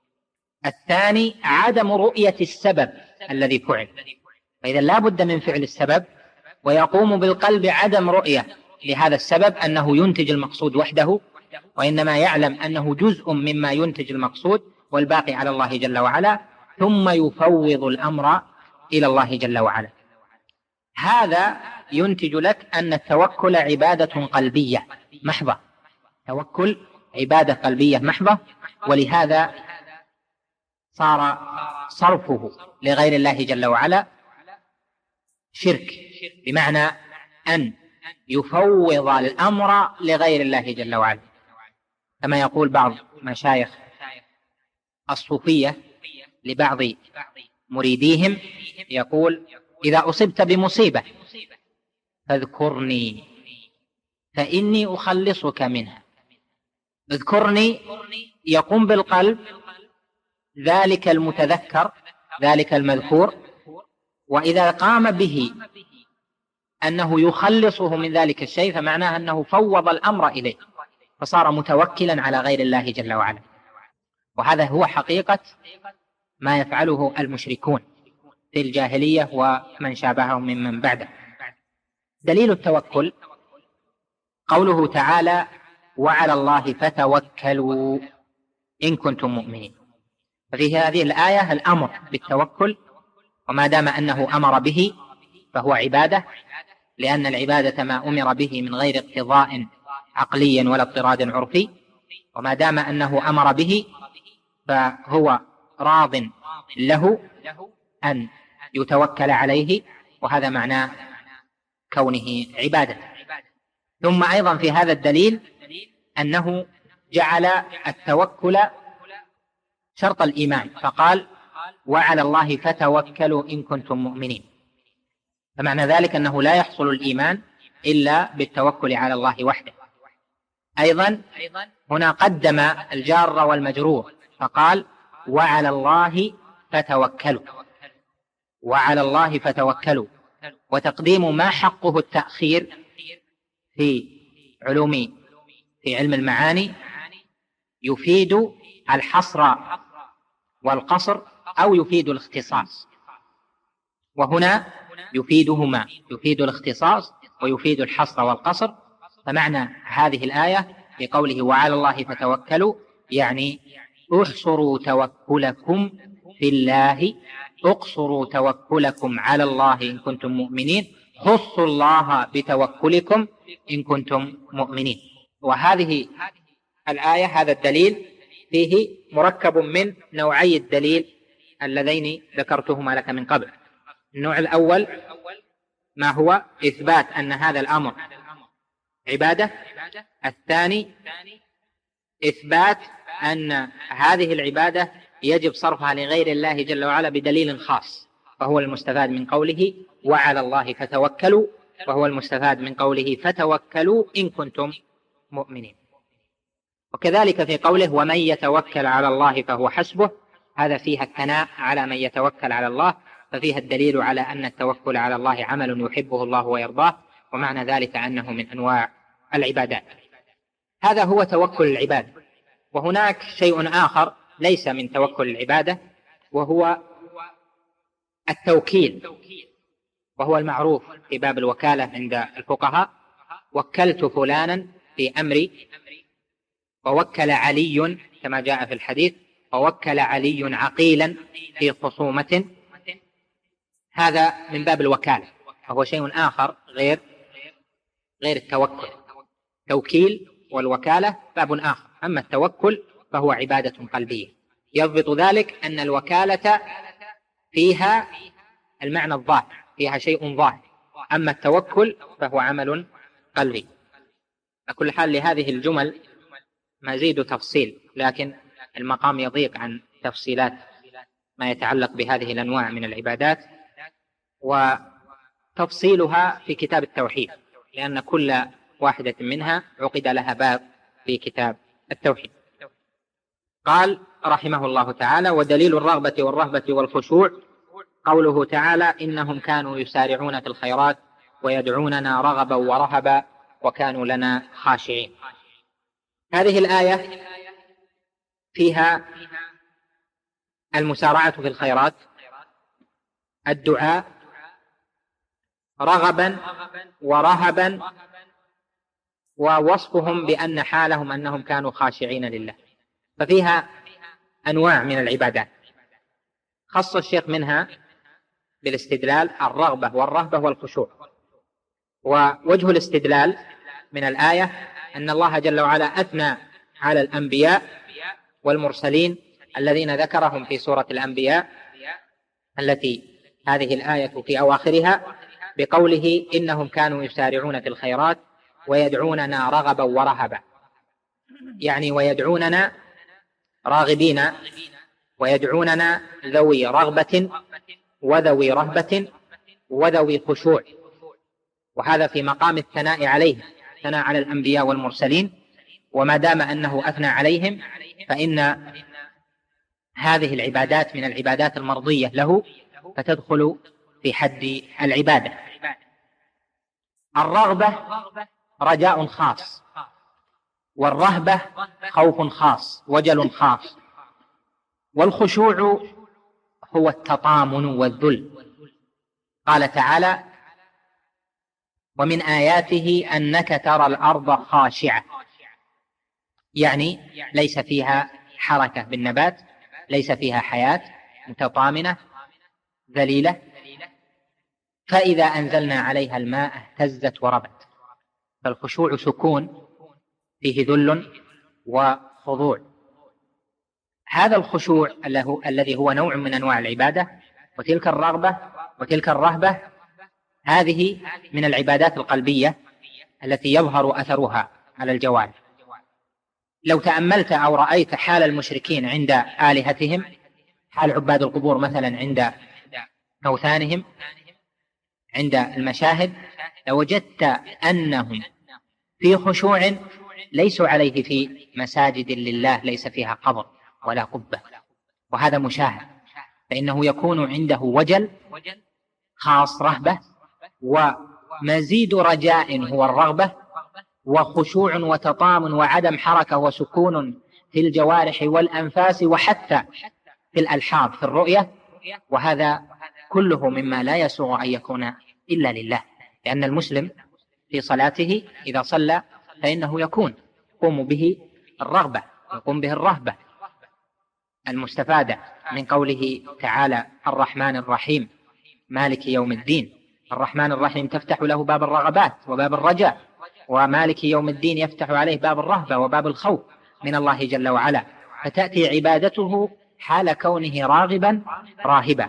الثاني عدم رؤية السبب الذي فعل. فإذا لا بد من فعل السبب، ويقوم بالقلب عدم رؤية لهذا السبب أنه ينتج المقصود وحده، وإنما يعلم أنه جزء مما ينتج المقصود والباقي على الله جل وعلا. ثم يفوض الأمر إلى الله جل وعلا. هذا ينتج لك أن التوكل عبادة قلبية محضة، توكل عبادة قلبية محضة، ولهذا صار صرفه لغير الله جل وعلا شرك، بمعنى أن يفوض الأمر لغير الله جل وعلا، كما يقول بعض مشايخ الصوفية لبعض مريديهم، يقول: إذا أصبت بمصيبة فاذكرني فإني أخلصك منها. اذكرني يقوم بالقلب ذلك المتذكر، ذلك المذكور، وإذا قام به أنه يخلصه من ذلك الشيء فمعناه أنه فوض الأمر إليه، فصار متوكلا على غير الله جل وعلا. وهذا هو حقيقة ما يفعله المشركون في الجاهلية ومن شابههم ممن بعده. دليل التوكل قوله تعالى: وعلى الله فتوكلوا إن كنتم مؤمنين. ففي هذه الآية الأمر بالتوكل، وما دام أنه أمر به فهو عبادة، لأن العبادة ما أمر به من غير اقتضاء عقلي ولا اضطراد عرفي، وما دام أنه أمر به فهو راض له أن يتوكل عليه، وهذا معناه كونه عبادة. ثم أيضا في هذا الدليل أنه جعل التوكل شرط الإيمان، فقال: وعلى الله فتوكلوا إن كنتم مؤمنين. فمعنى ذلك أنه لا يحصل الإيمان إلا بالتوكل على الله وحده. أيضا هنا قدم الجار والمجرور فقال: وعلى الله فتوكلوا، وعلى الله فتوكلوا. وتقديم ما حقه التأخير في علم المعاني يفيد الحصر والقصر أو يفيد الاختصاص، وهنا يفيدهما، يفيد الاختصاص ويفيد الحصر والقصر. فمعنى هذه الآية بقوله وعلى الله فتوكلوا يعني احصروا توكلكم في الله، اقصروا توكلكم على الله إن كنتم مؤمنين، خصوا الله بتوكلكم إن كنتم مؤمنين. وهذه الآية، هذا الدليل فيه مركب من نوعي الدليل اللذين ذكرتهما لك من قبل. النوع الأول ما هو إثبات أن هذا الأمر عبادة. الثاني إثبات أن هذه العبادة يجب صرفها لغير الله جل وعلا بدليل خاص، فهو المستفاد من قوله وعلى الله فتوكلوا، وهو المستفاد من قوله فتوكلوا إن كنتم مؤمنين. وكذلك في قوله ومن يتوكل على الله فهو حسبه، هذا فيها الثناء على من يتوكل على الله، ففيها الدليل على أن التوكل على الله عمل يحبه الله ويرضاه، ومعنى ذلك أنه من أنواع العبادات. هذا هو توكل العبادة. وهناك شيء آخر ليس من توكل العبادة، وهو التوكيل، وهو المعروف في باب الوكالة عند الفقهاء: وكلت فلانا في أمري، ووكل علي كما جاء في الحديث، ووكل علي عقيلا في خصومة. هذا من باب الوكالة، وهو شيء آخر غير التوكل. توكيل والوكالة باب آخر، أما التوكل فهو عبادة قلبية. يضبط ذلك أن الوكالة فيها المعنى الظاهر، فيها شيء ظاهر، أما التوكل فهو عمل قلبي. على كل حال لهذه الجمل مزيد تفصيل، لكن المقام يضيق عن تفصيلات ما يتعلق بهذه الأنواع من العبادات، وتفصيلها في كتاب التوحيد، لأن كل واحدة منها عقد لها باب في كتاب التوحيد. قال رحمه الله تعالى: ودليل الرغبة والرهبة والخشوع قوله تعالى: إنهم كانوا يسارعون في الخيرات ويدعوننا رغبا ورهبا وكانوا لنا خاشعين. هذه الآية فيها المسارعة في الخيرات، الدعاء رغبا ورهبا، ووصفهم بأن حالهم أنهم كانوا خاشعين لله. ففيها أنواع من العبادات. خص الشيخ منها بالاستدلال الرغبة والرهبة والخشوع. ووجه الاستدلال من الآية أن الله جل وعلا أثنى على الأنبياء والمرسلين الذين ذكرهم في سورة الأنبياء التي هذه الآية في أواخرها بقوله إنهم كانوا يسارعون في الخيرات ويدعوننا رغبا ورهبا، يعني ويدعوننا راغبين ويدعوننا ذوي رغبة وذوي رهبة وذوي خشوع، وهذا في مقام الثناء عليه، ثناء على الأنبياء والمرسلين، وما دام أنه أثنى عليهم فإن هذه العبادات من العبادات المرضية له فتدخل في حد العبادة. الرغبة رجاء خاص، والرهبة خوف خاص وجل خاص، والخشوع هو التطامن والذل. قال تعالى ومن آياته أنك ترى الأرض خاشعة، يعني ليس فيها حركة بالنبات، ليس فيها حياة، متطامنة ذليلة، فإذا أنزلنا عليها الماء اهتزت وربت. فالخشوع سكون فيه ذل وخضوع. هذا الخشوع الذي هو نوع من أنواع العبادة، وتلك الرغبة وتلك الرهبة هذه من العبادات القلبية التي يظهر أثرها على الجوارح. لو تأملت أو رأيت حال المشركين عند آلهتهم، حال عباد القبور مثلا عند أوثانهم، عند المشاهد، لوجدت أنهم في خشوع ليسوا عليه في مساجد لله ليس فيها قبر ولا قبة، وهذا مشاهد، فإنه يكون عنده وجل خاص رهبة، ومزيد رجاء هو الرغبة، وخشوع وتطامن وعدم حركة وسكون في الجوارح والأنفاس، وحتى في الألحاظ في الرؤية. وهذا كله مما لا يسوغ أن يكون إلا لله، لأن المسلم في صلاته إذا صلى فإنه يقوم به الرغبة، يقوم به الرهبة المستفادة من قوله تعالى الرحمن الرحيم مالك يوم الدين. الرحمن الرحيم تفتح له باب الرغبات وباب الرجاء، ومالك يوم الدين يفتح عليه باب الرهبة وباب الخوف من الله جل وعلا، فتأتي عبادته حال كونه راغبا راهبا.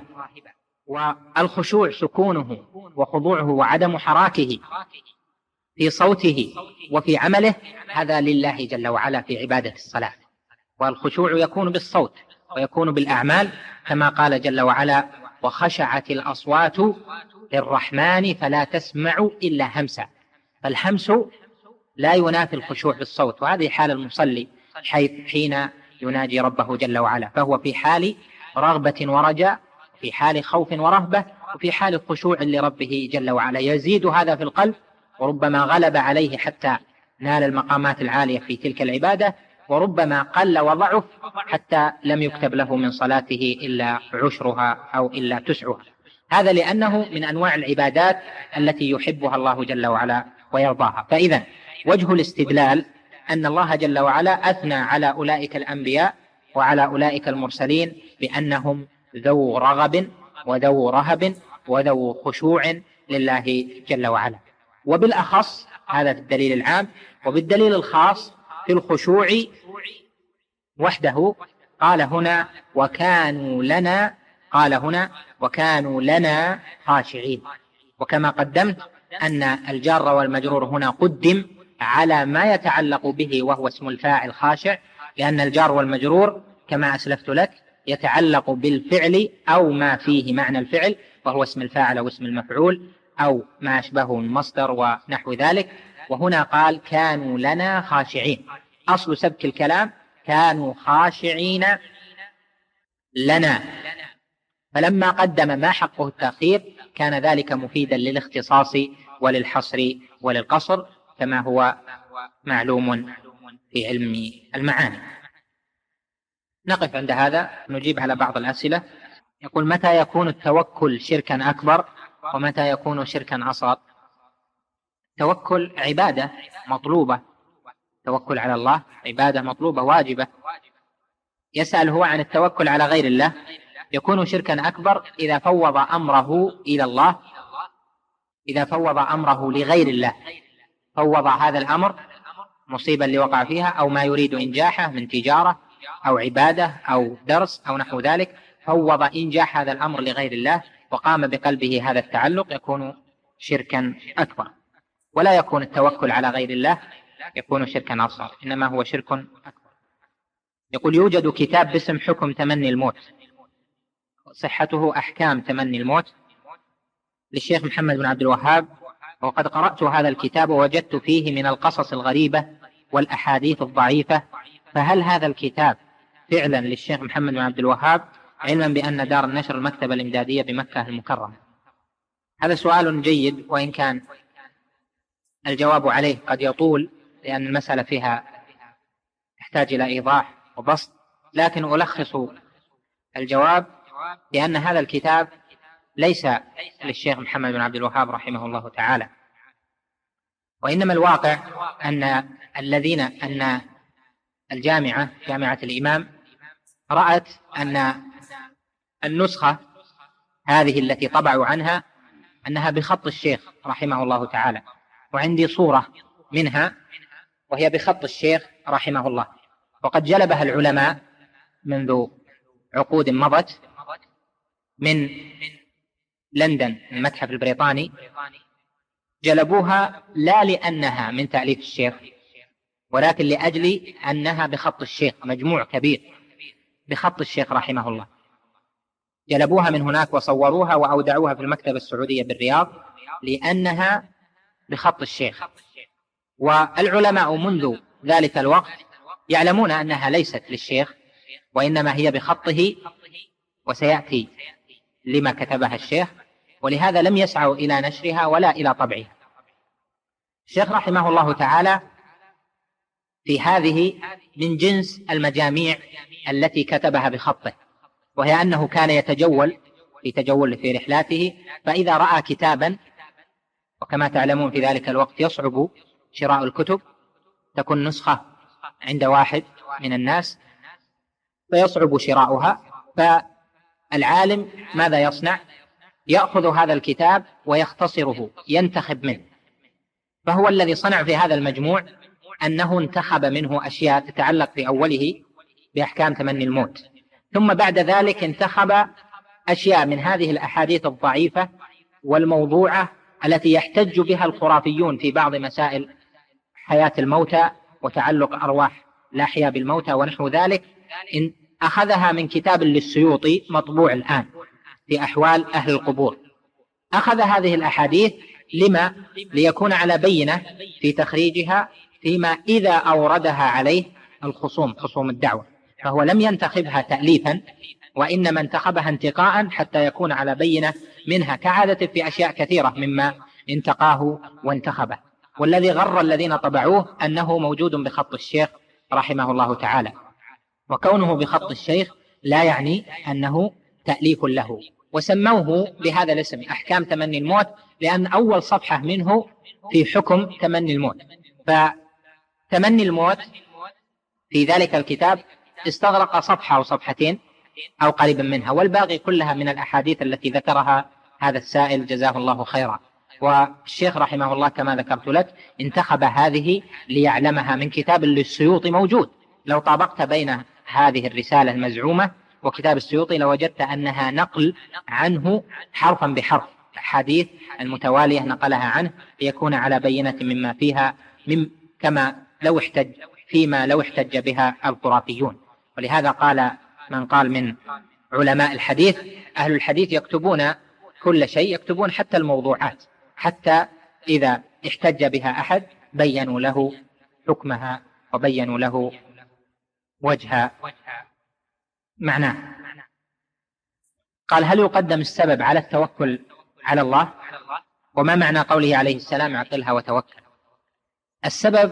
والخشوع سكونه وخضوعه وعدم حراكه في صوته وفي عمله، هذا لله جل وعلا في عبادة الصلاة. والخشوع يكون بالصوت ويكون بالأعمال، كما قال جل وعلا وخشعت الأصوات للرحمن فلا تسمع إلا همسا. فالهمس لا ينافي الخشوع بالصوت، وهذه حال المصلي حين يناجي ربه جل وعلا، فهو في حال رغبة ورجاء، في حال خوف ورهبة، وفي حال خشوع لربه جل وعلا. يزيد هذا في القلب، وربما غلب عليه حتى نال المقامات العالية في تلك العبادة، وربما قل وضعف حتى لم يكتب له من صلاته إلا عشرها أو إلا تسعها. هذا لأنه من أنواع العبادات التي يحبها الله جل وعلا ويرضاها. فإذا وجه الاستدلال أن الله جل وعلا أثنى على أولئك الأنبياء وعلى أولئك المرسلين بأنهم ذو رغب وذو رهب وذو خشوع لله جل وعلا. وبالأخص هذا في الدليل العام، وبالدليل الخاص في الخشوع وحده قال هنا وكانوا لنا خاشعين. وكما قدمت أن الجار والمجرور هنا قدم على ما يتعلق به وهو اسم الفاعل خاشع، لأن الجار والمجرور كما أسلفت لك يتعلق بالفعل أو ما فيه معنى الفعل، وهو اسم الفاعل أو اسم المفعول أو ما أشبهه من مصدر ونحو ذلك. وهنا قال كانوا لنا خاشعين، أصل سبك الكلام كانوا خاشعين لنا، فلما قدم ما حقه التأخير كان ذلك مفيدا للاختصاص وللحصر وللقصر، كما هو معلوم في علم المعاني. نقف عند هذا، نجيب على بعض الأسئلة. يقول متى يكون التوكل شركا أكبر ومتى يكون شركا أصغر؟ التوكل عبادة مطلوبة، التوكل على الله عبادة مطلوبة واجبة. يسأل هو عن التوكل على غير الله، يكون شركا أكبر إذا فوض أمره إلى الله، إذا فوض أمره لغير الله، فوض هذا الأمر مصيبا اللي وقع فيها أو ما يريد إنجاحه من تجارة أو عبادة أو درس أو نحو ذلك، فوض إنجاح هذا الأمر لغير الله وقام بقلبه هذا التعلق، يكون شركا أكبر. ولا يكون التوكل على غير الله يكون شركا أصغر، إنما هو شرك أكبر. يقول يوجد كتاب باسم حكم تمني الموت، صحته أحكام تمني الموت للشيخ محمد بن عبد الوهاب، وقد قرأت هذا الكتاب ووجدت فيه من القصص الغريبة والأحاديث الضعيفة، فهل هذا الكتاب فعلا للشيخ محمد بن عبد الوهاب، علما بأن دار النشر المكتبة الإمدادية بمكة المكرمة؟ هذا سؤال جيد، وإن كان الجواب عليه قد يطول لأن المسألة فيها تحتاج إلى إيضاح وبسط، لكن ألخص الجواب لأن هذا الكتاب ليس للشيخ محمد بن عبد الوهاب رحمه الله تعالى، وإنما الواقع أن جامعة الإمام رأت أن النسخة هذه التي طبعوا عنها أنها بخط الشيخ رحمه الله تعالى، وعندي صورة منها وهي بخط الشيخ رحمه الله، وقد جلبها العلماء منذ عقود مضت من لندن المتحف البريطاني، جلبوها لا لأنها من تأليف الشيخ ولكن لأجل أنها بخط الشيخ، مجموع كبير بخط الشيخ رحمه الله، جلبوها من هناك وصوروها وأودعوها في المكتبة السعودية بالرياض لأنها بخط الشيخ. والعلماء منذ ذلك الوقت يعلمون أنها ليست للشيخ وإنما هي بخطه، وسيأتي لما كتبها الشيخ، ولهذا لم يسعوا إلى نشرها ولا إلى طبعها. الشيخ رحمه الله تعالى في هذه من جنس المجاميع التي كتبها بخطه، وهي أنه كان يتجول في رحلاته، فإذا رأى كتابا، وكما تعلمون في ذلك الوقت يصعب شراء الكتب، تكون نسخة عند واحد من الناس فيصعب شراؤها، فالعالم ماذا يصنع؟ يأخذ هذا الكتاب ويختصره، ينتخب منه. فهو الذي صنع في هذا المجموع أنه انتخب منه أشياء تتعلق في أوله بأحكام تمني الموت، ثم بعد ذلك انتخب أشياء من هذه الأحاديث الضعيفة والموضوعة التي يحتج بها الخرافيون في بعض مسائل حياة الموتى وتعلق أرواح الأحياء بالموتى ونحو ذلك، إن أخذها من كتاب للسيوطي مطبوع الآن في أحوال أهل القبور. أخذ هذه الأحاديث ليكون على بينة في تخريجها فيما إذا أوردها عليه خصوم الدعوة، فهو لم ينتخبها تأليفا وإنما انتخبها انتقاء حتى يكون على بينة منها، كعادة في أشياء كثيرة مما انتقاه وانتخبه. والذي غر الذين طبعوه أنه موجود بخط الشيخ رحمه الله تعالى، وكونه بخط الشيخ لا يعني أنه تأليف له، وسموه بهذا الاسم أحكام تمني الموت لأن أول صفحة منه في حكم تمني الموت. فتمني الموت في ذلك الكتاب استغرق صفحة أو صفحتين أو قريبا منها، والباقي كلها من الأحاديث التي ذكرها هذا السائل جزاه الله خيرا. والشيخ رحمه الله كما ذكرت لك انتخب هذه ليعلمها من كتاب للسيوطي موجود. لو طابقت بين هذه الرسالة المزعومة وكتاب السيوطي لوجدت أنها نقل عنه حرفا بحرف، الحديث المتوالية نقلها عنه ليكون على بينة مما فيها كما لو احتج بها الخرافيون. ولهذا قال من قال من علماء الحديث: أهل الحديث يكتبون كل شيء، يكتبون حتى الموضوعات، حتى إذا احتج بها أحد بينوا له حكمها وبينوا له وجه معناه. قال: هل يقدم السبب على التوكل على الله؟ وما معنى قوله عليه السلام: اعقلها وتوكل؟ السبب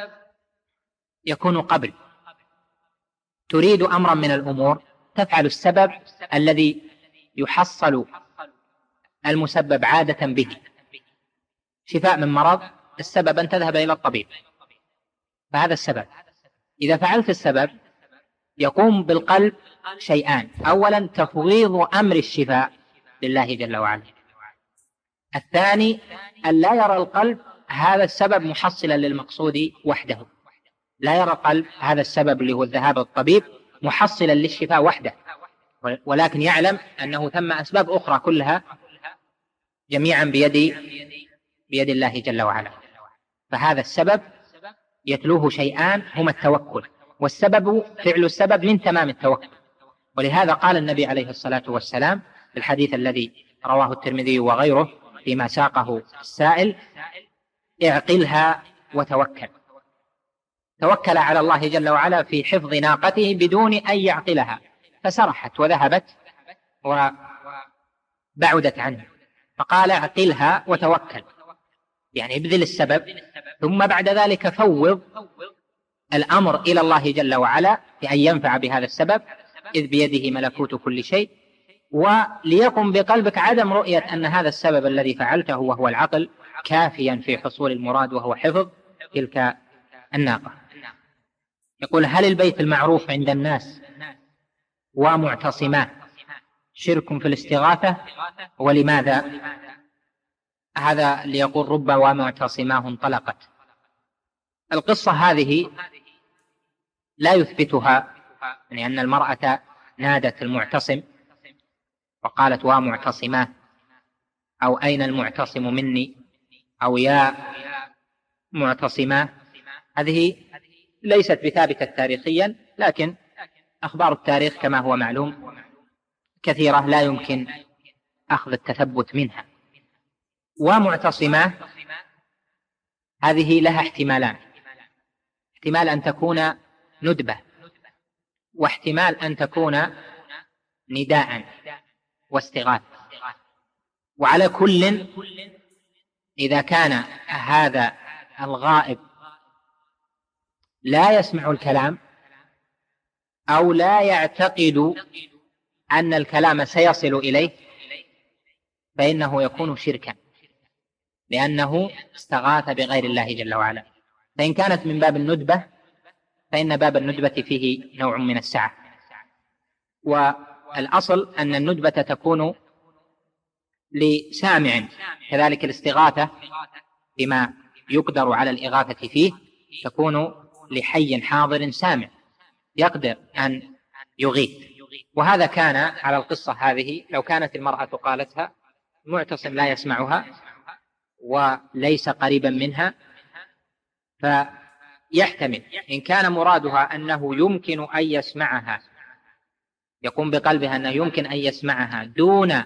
يكون قبل، تريد أمرا من الأمور تفعل السبب الذي يحصل المسبب عادة به. شفاء من مرض، السبب أن تذهب إلى الطبيب، فهذا السبب. إذا فعلت السبب يقوم بالقلب شيئان: أولا تفويض أمر الشفاء لله جل وعلا. الثاني أن لا يرى القلب هذا السبب محصلا للمقصود وحده، لا يرى القلب هذا السبب اللي هو الذهاب للطبيب محصلا للشفاء وحده، ولكن يعلم أنه ثم أسباب أخرى كلها جميعا بيد الله جل وعلا. فهذا السبب يتلوه شيئان هما التوكل، والسبب فعل السبب من تمام التوكل. ولهذا قال النبي عليه الصلاة والسلام في الحديث الذي رواه الترمذي وغيره فيما ساقه السائل: اعقلها وتوكل. توكل على الله جل وعلا في حفظ ناقته بدون أن يعقلها، فسرحت وذهبت وبعدت عنه، فقال: اعقلها وتوكل، يعني ابذل السبب، ثم بعد ذلك فوض الأمر إلى الله جل وعلا بأن ينفع بهذا السبب، إذ بيده ملكوت كل شيء. وليكن بقلبك عدم رؤية أن هذا السبب الذي فعلته وهو العقل كافيا في حصول المراد وهو حفظ تلك الناقة. يقول: هل البيت المعروف عند الناس ومعتصماه شرك في الاستغاثة؟ ولماذا؟ هذا ليقول: رب ومعتصماه انطلقت. القصة هذه لا يثبتها، يعني أن المرأة نادت المعتصم وقالت: ومعتصماه، أو أين المعتصم مني، أو يا معتصماه. هذه ليست بثابتة تاريخيا، لكن أخبار التاريخ كما هو معلوم كثيرة لا يمكن أخذ التثبت منها. ومعتصماه هذه لها احتمالان: احتمال أن تكون ندبة، واحتمال أن تكون نداء واستغاثة. وعلى كل، إذا كان هذا الغائب لا يسمع الكلام أو لا يعتقد أن الكلام سيصل إليه فإنه يكون شركا، لأنه استغاث بغير الله جل وعلا. فإن كانت من باب الندبة فإن باب الندبة فيه نوع من السعة، والأصل أن الندبة تكون لسامع، كذلك الاستغاثة بما يقدر على الإغاثة فيه تكون لحي حاضر سامع يقدر أن يغيث. وهذا كان على القصة هذه. لو كانت المرأة قالتها المعتصم لا يسمعها وليس قريبا منها، فيحتمل إن كان مرادها أنه يمكن أن يسمعها، يقوم بقلبها أنه يمكن أن يسمعها دون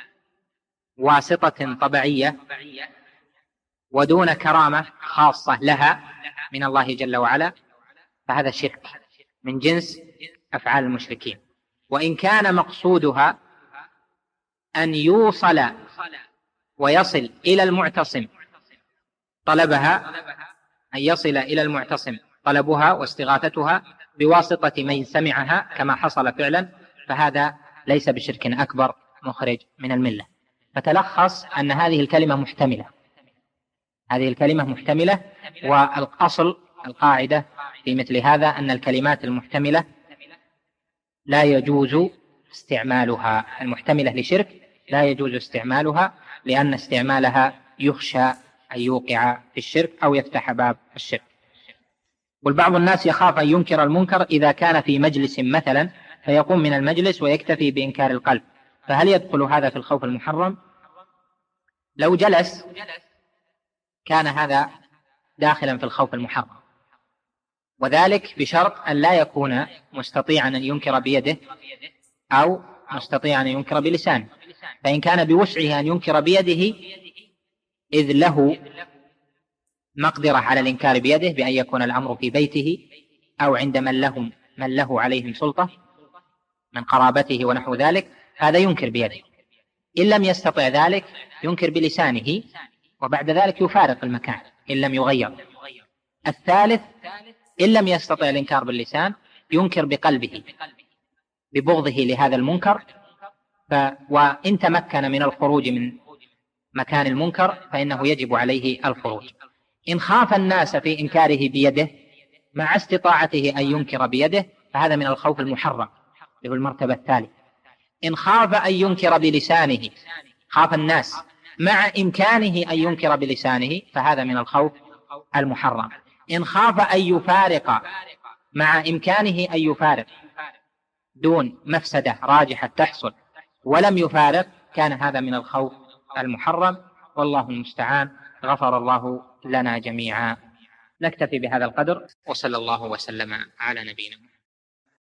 واسطة طبيعية ودون كرامة خاصة لها من الله جل وعلا، فهذا شرك من جنس أفعال المشركين. وإن كان مقصودها أن يوصل ويصل إلى المعتصم طلبها، أن يصل إلى المعتصم طلبها واستغاثتها بواسطة من سمعها كما حصل فعلا، فهذا ليس بشرك أكبر مخرج من الملة. فتلخص أن هذه الكلمة محتملة، هذه الكلمة محتملة. والأصل القاعدة في مثل هذا أن الكلمات المحتملة لا يجوز استعمالها، المحتملة لشرك لا يجوز استعمالها، لأن استعمالها يخشى أن يوقع في الشرك أو يفتح باب الشرك. والبعض الناس يخاف أن ينكر المنكر إذا كان في مجلس مثلا فيقوم من المجلس ويكتفي بإنكار القلب، فهل يدخل هذا في الخوف المحرم؟ لو جلس كان هذا داخلا في الخوف المحرم، وذلك بشرط أن لا يكون مستطيعا أن ينكر بيده أو مستطيعا أن ينكر بلسانه. فإن كان بوسعه أن ينكر بيده إذ له مقدرة على الإنكار بيده بأن يكون الأمر في بيته أو عند من له عليهم سلطة من قرابته ونحو ذلك، هذا ينكر بيده. إن لم يستطع ذلك ينكر بلسانه، وبعد ذلك يفارق المكان إن لم يغير. الثالث إن لم يستطع الإنكار باللسان ينكر بقلبه ببغضه لهذا المنكر، وإن تمكن من الخروج من مكان المنكر فإنه يجب عليه الخروج. إن خاف الناس في إنكاره بيده مع استطاعته أن ينكر بيده فهذا من الخوف المحرم، اللي هو المرتبة الثالثة. إن خاف أن ينكر بلسانه، خاف الناس مع إمكانه أن ينكر بلسانه، فهذا من الخوف المحرم. إن خاف أن يفارق مع إمكانه أن يفارق دون مفسدة راجحة تحصل ولم يفارق، كان هذا من الخوف المحرم، والله المستعان. غفر الله لنا جميعا. نكتفي بهذا القدر، وصلى الله وسلم على نبينا محمد.